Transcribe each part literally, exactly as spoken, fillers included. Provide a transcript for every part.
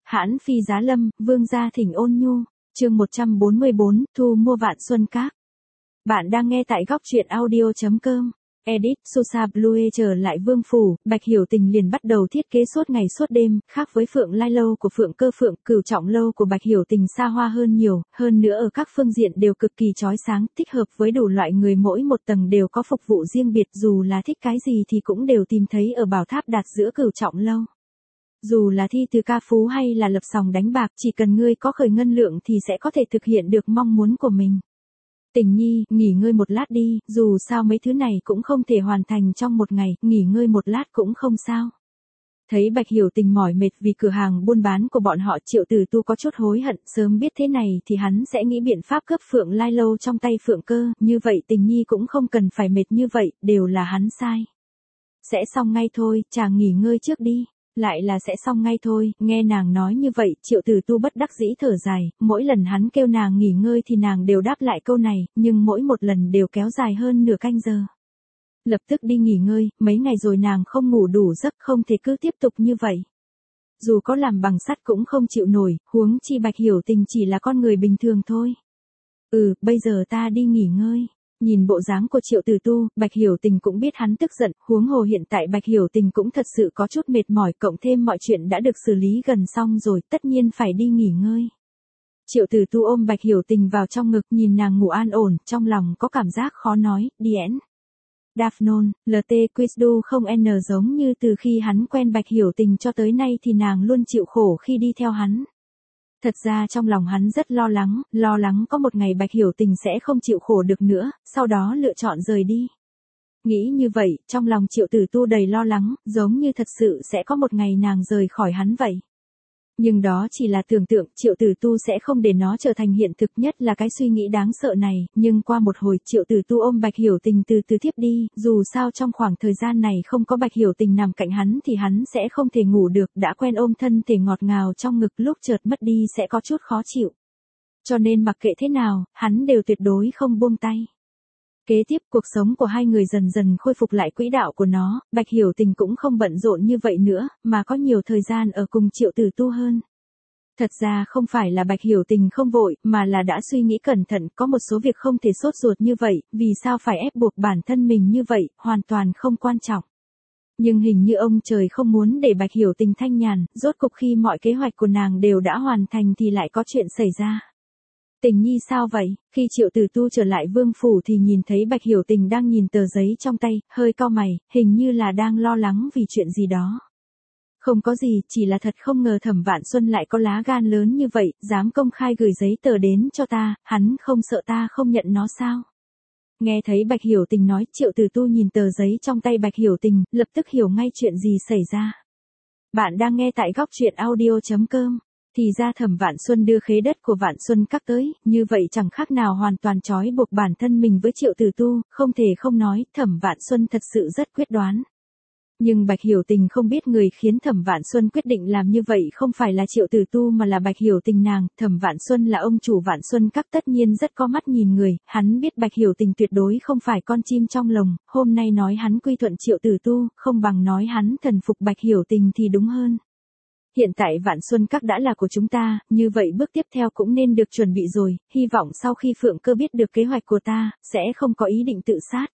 Hãn phi giá lâm, vương gia thỉnh ôn nhu, chương một trăm bốn mươi bốn, thu mua vạn xuân các. Bạn đang nghe tại góc truyện audio.com. Edit, Susa Blue trở lại vương phủ, Bạch Hiểu Tình liền bắt đầu thiết kế suốt ngày suốt đêm, khác với Phượng Lai Lâu của Phượng Cơ Phượng, Cửu Trọng Lâu của Bạch Hiểu Tình xa hoa hơn nhiều, hơn nữa ở các phương diện đều cực kỳ chói sáng, thích hợp với đủ loại người, mỗi một tầng đều có phục vụ riêng biệt, dù là thích cái gì thì cũng đều tìm thấy ở bảo tháp đặt giữa Cửu Trọng Lâu. Dù là thi từ ca phú hay là lập sòng đánh bạc, chỉ cần ngươi có khởi ngân lượng thì sẽ có thể thực hiện được mong muốn của mình. Tình nhi, nghỉ ngơi một lát đi, dù sao mấy thứ này cũng không thể hoàn thành trong một ngày, nghỉ ngơi một lát cũng không sao. Thấy Bạch Hiểu Tình mỏi mệt vì cửa hàng buôn bán của bọn họ, Triệu Tử Tu có chút hối hận, sớm biết thế này thì hắn sẽ nghĩ biện pháp cướp Phượng Lai Lâu trong tay Phượng Cơ, như vậy Tình nhi cũng không cần phải mệt như vậy, đều là hắn sai. Sẽ xong ngay thôi, chàng nghỉ ngơi trước đi. Lại là sẽ xong ngay thôi, nghe nàng nói như vậy, Triệu Tử Tu bất đắc dĩ thở dài, mỗi lần hắn kêu nàng nghỉ ngơi thì nàng đều đáp lại câu này, nhưng mỗi một lần đều kéo dài hơn nửa canh giờ. Lập tức đi nghỉ ngơi, mấy ngày rồi nàng không ngủ đủ giấc, không thể cứ tiếp tục như vậy. Dù có làm bằng sắt cũng không chịu nổi, huống chi Bạch Hiểu Tình chỉ là con người bình thường thôi. Ừ, bây giờ ta đi nghỉ ngơi. Nhìn bộ dáng của Triệu Tử Tu, Bạch Hiểu Tình cũng biết hắn tức giận, huống hồ hiện tại Bạch Hiểu Tình cũng thật sự có chút mệt mỏi, cộng thêm mọi chuyện đã được xử lý gần xong rồi, tất nhiên phải đi nghỉ ngơi. Triệu Tử Tu ôm Bạch Hiểu Tình vào trong ngực, nhìn nàng ngủ an ổn, trong lòng có cảm giác khó nói, điển. Daphnon, lờ tê Quizdu không n giống như từ khi hắn quen Bạch Hiểu Tình cho tới nay thì nàng luôn chịu khổ khi đi theo hắn. Thật ra trong lòng hắn rất lo lắng, lo lắng có một ngày Bạch Hiểu Tình sẽ không chịu khổ được nữa, sau đó lựa chọn rời đi. Nghĩ như vậy, trong lòng Triệu Tử Tu đầy lo lắng, giống như thật sự sẽ có một ngày nàng rời khỏi hắn vậy. Nhưng đó chỉ là tưởng tượng, Triệu Tử Tu sẽ không để nó trở thành hiện thực, nhất là cái suy nghĩ đáng sợ này, nhưng qua một hồi Triệu Tử Tu ôm Bạch Hiểu Tình từ từ thiếp đi, dù sao trong khoảng thời gian này không có Bạch Hiểu Tình nằm cạnh hắn thì hắn sẽ không thể ngủ được, đã quen ôm thân thể ngọt ngào trong ngực lúc chợt mất đi sẽ có chút khó chịu. Cho nên mặc kệ thế nào, hắn đều tuyệt đối không buông tay. Kế tiếp cuộc sống của hai người dần dần khôi phục lại quỹ đạo của nó, Bạch Hiểu Tình cũng không bận rộn như vậy nữa, mà có nhiều thời gian ở cùng Triệu Tử Tu hơn. Thật ra không phải là Bạch Hiểu Tình không vội, mà là đã suy nghĩ cẩn thận, có một số việc không thể sốt ruột như vậy, vì sao phải ép buộc bản thân mình như vậy, hoàn toàn không quan trọng. Nhưng hình như ông trời không muốn để Bạch Hiểu Tình thanh nhàn, rốt cục khi mọi kế hoạch của nàng đều đã hoàn thành thì lại có chuyện xảy ra. Tình nhi sao vậy? Khi Triệu Tử Tu trở lại vương phủ thì nhìn thấy Bạch Hiểu Tình đang nhìn tờ giấy trong tay, hơi cau mày, hình như là đang lo lắng vì chuyện gì đó. Không có gì, chỉ là thật không ngờ Thẩm Vạn Xuân lại có lá gan lớn như vậy, dám công khai gửi giấy tờ đến cho ta, hắn không sợ ta không nhận nó sao? Nghe thấy Bạch Hiểu Tình nói, Triệu Tử Tu nhìn tờ giấy trong tay Bạch Hiểu Tình, lập tức hiểu ngay chuyện gì xảy ra. Bạn đang nghe tại góc truyện audio.com. Thì ra Thẩm Vạn Xuân đưa khế đất của Vạn Xuân Các tới, như vậy chẳng khác nào hoàn toàn trói buộc bản thân mình với Triệu Tử Tu, không thể không nói, Thẩm Vạn Xuân thật sự rất quyết đoán. Nhưng Bạch Hiểu Tình không biết người khiến Thẩm Vạn Xuân quyết định làm như vậy không phải là Triệu Tử Tu mà là Bạch Hiểu Tình nàng, Thẩm Vạn Xuân là ông chủ Vạn Xuân Các tất nhiên rất có mắt nhìn người, hắn biết Bạch Hiểu Tình tuyệt đối không phải con chim trong lồng, hôm nay nói hắn quy thuận Triệu Tử Tu, không bằng nói hắn thần phục Bạch Hiểu Tình thì đúng hơn. Hiện tại Vạn Xuân Các đã là của chúng ta, như vậy bước tiếp theo cũng nên được chuẩn bị rồi, hy vọng sau khi Phượng Cơ biết được kế hoạch của ta, sẽ không có ý định tự sát.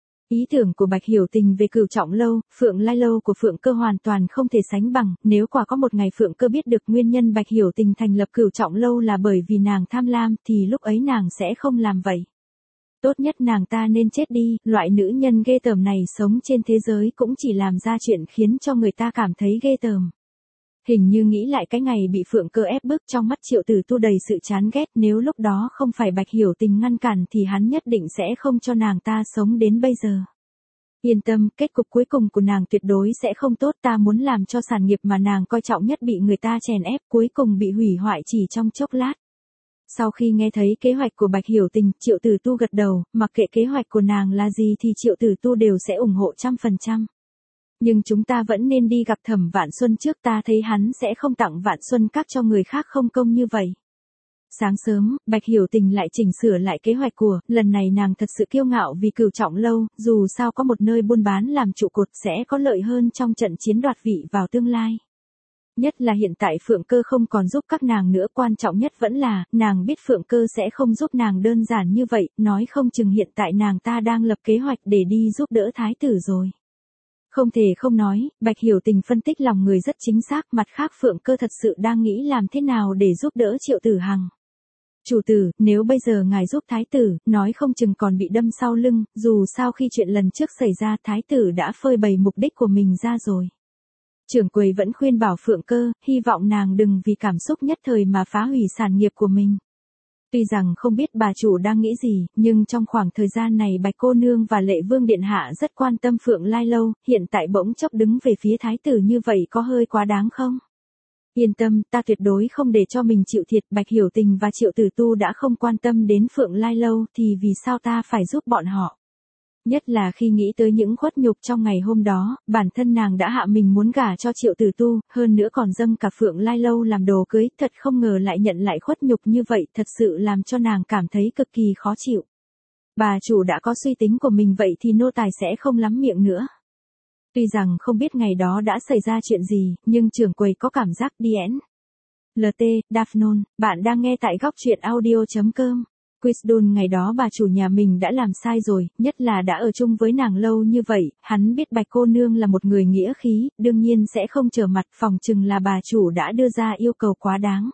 Ý tưởng của Bạch Hiểu Tình về Cửu Trọng Lâu, Phượng Lai Lâu của Phượng Cơ hoàn toàn không thể sánh bằng, nếu quả có một ngày Phượng Cơ biết được nguyên nhân Bạch Hiểu Tình thành lập Cửu Trọng Lâu là bởi vì nàng tham lam, thì lúc ấy nàng sẽ không làm vậy. Tốt nhất nàng ta nên chết đi, loại nữ nhân ghê tởm này sống trên thế giới cũng chỉ làm ra chuyện khiến cho người ta cảm thấy ghê tởm. Hình như nghĩ lại cái ngày bị Phượng Cơ ép bức, trong mắt Triệu Tử Tu đầy sự chán ghét, nếu lúc đó không phải Bạch Hiểu Tình ngăn cản thì hắn nhất định sẽ không cho nàng ta sống đến bây giờ. Yên tâm, kết cục cuối cùng của nàng tuyệt đối sẽ không tốt, ta muốn làm cho sản nghiệp mà nàng coi trọng nhất bị người ta chèn ép, cuối cùng bị hủy hoại chỉ trong chốc lát. Sau khi nghe thấy kế hoạch của Bạch Hiểu Tình, Triệu Tử Tu gật đầu, mặc kệ kế hoạch của nàng là gì thì Triệu Tử Tu đều sẽ ủng hộ trăm phần trăm. Nhưng chúng ta vẫn nên đi gặp Thẩm Vạn Xuân trước, ta thấy hắn sẽ không tặng Vạn Xuân Các cho người khác không công như vậy. Sáng sớm, Bạch Hiểu Tình lại chỉnh sửa lại kế hoạch của, lần này nàng thật sự kiêu ngạo vì Cửu Trọng Lâu, dù sao có một nơi buôn bán làm trụ cột sẽ có lợi hơn trong trận chiến đoạt vị vào tương lai. Nhất là hiện tại Phượng Cơ không còn giúp các nàng nữa, quan trọng nhất vẫn là, nàng biết Phượng Cơ sẽ không giúp nàng đơn giản như vậy, nói không chừng hiện tại nàng ta đang lập kế hoạch để đi giúp đỡ thái tử rồi. Không thể không nói, Bạch Hiểu Tình phân tích lòng người rất chính xác, mặt khác Phượng Cơ thật sự đang nghĩ làm thế nào để giúp đỡ Triệu Tử Hằng. Chủ tử, nếu bây giờ ngài giúp thái tử, nói không chừng còn bị đâm sau lưng, dù sao khi chuyện lần trước xảy ra thái tử đã phơi bày mục đích của mình ra rồi. Trưởng quầy vẫn khuyên bảo Phượng Cơ, hy vọng nàng đừng vì cảm xúc nhất thời mà phá hủy sản nghiệp của mình. Tuy rằng không biết bà chủ đang nghĩ gì, nhưng trong khoảng thời gian này Bạch cô nương và Lệ Vương Điện Hạ rất quan tâm Phượng Lai Lâu, hiện tại bỗng chốc đứng về phía thái tử như vậy có hơi quá đáng không? Yên tâm, ta tuyệt đối không để cho mình chịu thiệt. Bạch Hiểu Tình và Triệu Tử Tu đã không quan tâm đến Phượng Lai Lâu thì vì sao ta phải giúp bọn họ? Nhất là khi nghĩ tới những khuất nhục trong ngày hôm đó, bản thân nàng đã hạ mình muốn gả cho Triệu Tử Tu, hơn nữa còn dâng cả Phượng Lai Lâu làm đồ cưới, thật không ngờ lại nhận lại khuất nhục như vậy, thật sự làm cho nàng cảm thấy cực kỳ khó chịu. Bà chủ đã có suy tính của mình vậy thì nô tài sẽ không lắm miệng nữa. Tuy rằng không biết ngày đó đã xảy ra chuyện gì, nhưng trưởng quầy có cảm giác điên. lờ tê, Daphnon, bạn đang nghe tại góc truyện audio chấm com. Quisdon ngày đó bà chủ nhà mình đã làm sai rồi, nhất là đã ở chung với nàng lâu như vậy, hắn biết Bạch cô nương là một người nghĩa khí, đương nhiên sẽ không trở mặt, phòng chừng là bà chủ đã đưa ra yêu cầu quá đáng.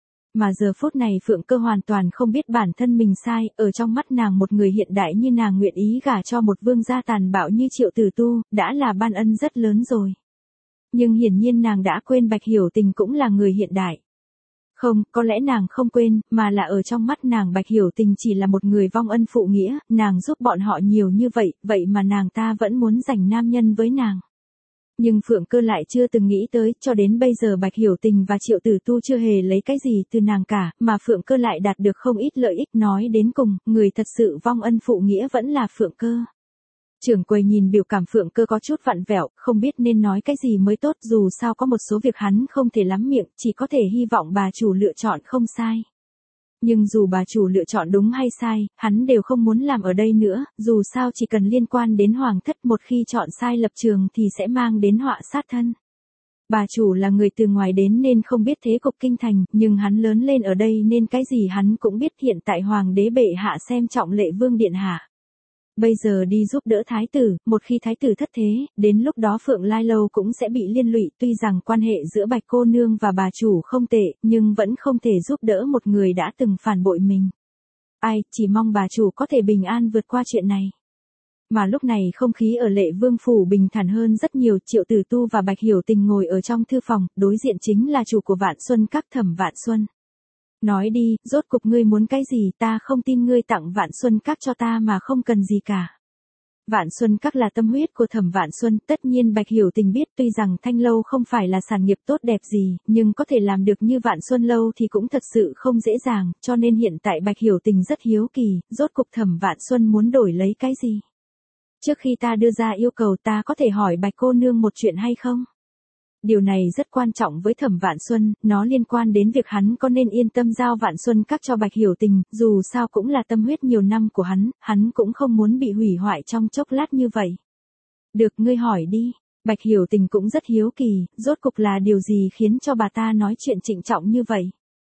Mà giờ phút này Phượng Cơ hoàn toàn không biết bản thân mình sai, ở trong mắt nàng một người hiện đại như nàng nguyện ý gả cho một vương gia tàn bạo như Triệu Tử Tu, đã là ban ân rất lớn rồi. Nhưng hiển nhiên nàng đã quên Bạch Hiểu Tình cũng là người hiện đại. Không, có lẽ nàng không quên, mà là ở trong mắt nàng Bạch Hiểu Tình chỉ là một người vong ân phụ nghĩa, nàng giúp bọn họ nhiều như vậy, vậy mà nàng ta vẫn muốn giành nam nhân với nàng. Nhưng Phượng Cơ lại chưa từng nghĩ tới, cho đến bây giờ Bạch Hiểu Tình và Triệu Tử Tu chưa hề lấy cái gì từ nàng cả, mà Phượng Cơ lại đạt được không ít lợi ích, nói đến cùng, người thật sự vong ân phụ nghĩa vẫn là Phượng Cơ. Trưởng quầy nhìn biểu cảm Phượng Cơ có chút vặn vẹo, không biết nên nói cái gì mới tốt, dù sao có một số việc hắn không thể lắm miệng, chỉ có thể hy vọng bà chủ lựa chọn không sai. Nhưng dù bà chủ lựa chọn đúng hay sai, hắn đều không muốn làm ở đây nữa, dù sao chỉ cần liên quan đến hoàng thất, một khi chọn sai lập trường thì sẽ mang đến họa sát thân. Bà chủ là người từ ngoài đến nên không biết thế cục kinh thành, nhưng hắn lớn lên ở đây nên cái gì hắn cũng biết. Hiện tại hoàng đế bệ hạ xem trọng Lệ Vương Điện Hạ. Bây giờ đi giúp đỡ thái tử, một khi thái tử thất thế, đến lúc đó Phượng Lai Lâu cũng sẽ bị liên lụy, tuy rằng quan hệ giữa Bạch cô nương và bà chủ không tệ, nhưng vẫn không thể giúp đỡ một người đã từng phản bội mình. Ai, chỉ mong bà chủ có thể bình an vượt qua chuyện này. Mà lúc này không khí ở Lệ Vương phủ bình thản hơn rất nhiều, Triệu Tử Tu và Bạch Hiểu Tình ngồi ở trong thư phòng, đối diện chính là chủ của Vạn Xuân Các, Thẩm Vạn Xuân. Nói đi, rốt cục ngươi muốn cái gì, ta không tin ngươi tặng Vạn Xuân Các cho ta mà không cần gì cả. Vạn Xuân Các là tâm huyết của Thẩm Vạn Xuân, tất nhiên Bạch Hiểu Tình biết, tuy rằng Thanh Lâu không phải là sản nghiệp tốt đẹp gì, nhưng có thể làm được như Vạn Xuân Lâu thì cũng thật sự không dễ dàng, cho nên hiện tại Bạch Hiểu Tình rất hiếu kỳ, rốt cục Thẩm Vạn Xuân muốn đổi lấy cái gì. Trước khi ta đưa ra yêu cầu, ta có thể hỏi Bạch cô nương một chuyện hay không? Điều này rất quan trọng với Thẩm Vạn Xuân, nó liên quan đến việc hắn có nên yên tâm giao Vạn Xuân Các cho Bạch Hiểu Tình, dù sao cũng là tâm huyết nhiều năm của hắn, hắn cũng không muốn bị hủy hoại trong chốc lát như vậy. Được, ngươi hỏi đi. Bạch Hiểu Tình cũng rất hiếu kỳ, rốt cục là điều gì khiến cho bà ta nói chuyện trịnh trọng như vậy.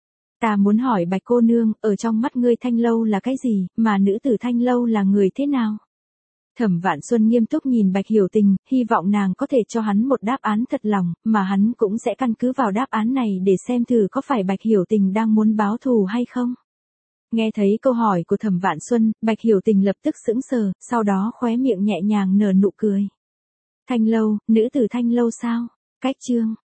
Ta muốn hỏi Bạch cô nương, ở trong mắt ngươi Thanh Lâu là cái gì, mà nữ tử Thanh Lâu là người thế nào? Thẩm Vạn Xuân nghiêm túc nhìn Bạch Hiểu Tình, hy vọng nàng có thể cho hắn một đáp án thật lòng, mà hắn cũng sẽ căn cứ vào đáp án này để xem thử có phải Bạch Hiểu Tình đang muốn báo thù hay không. Nghe thấy câu hỏi của Thẩm Vạn Xuân, Bạch Hiểu Tình lập tức sững sờ, sau đó khóe miệng nhẹ nhàng nở nụ cười. Thanh Lâu, nữ tử Thanh Lâu sao? Cách chương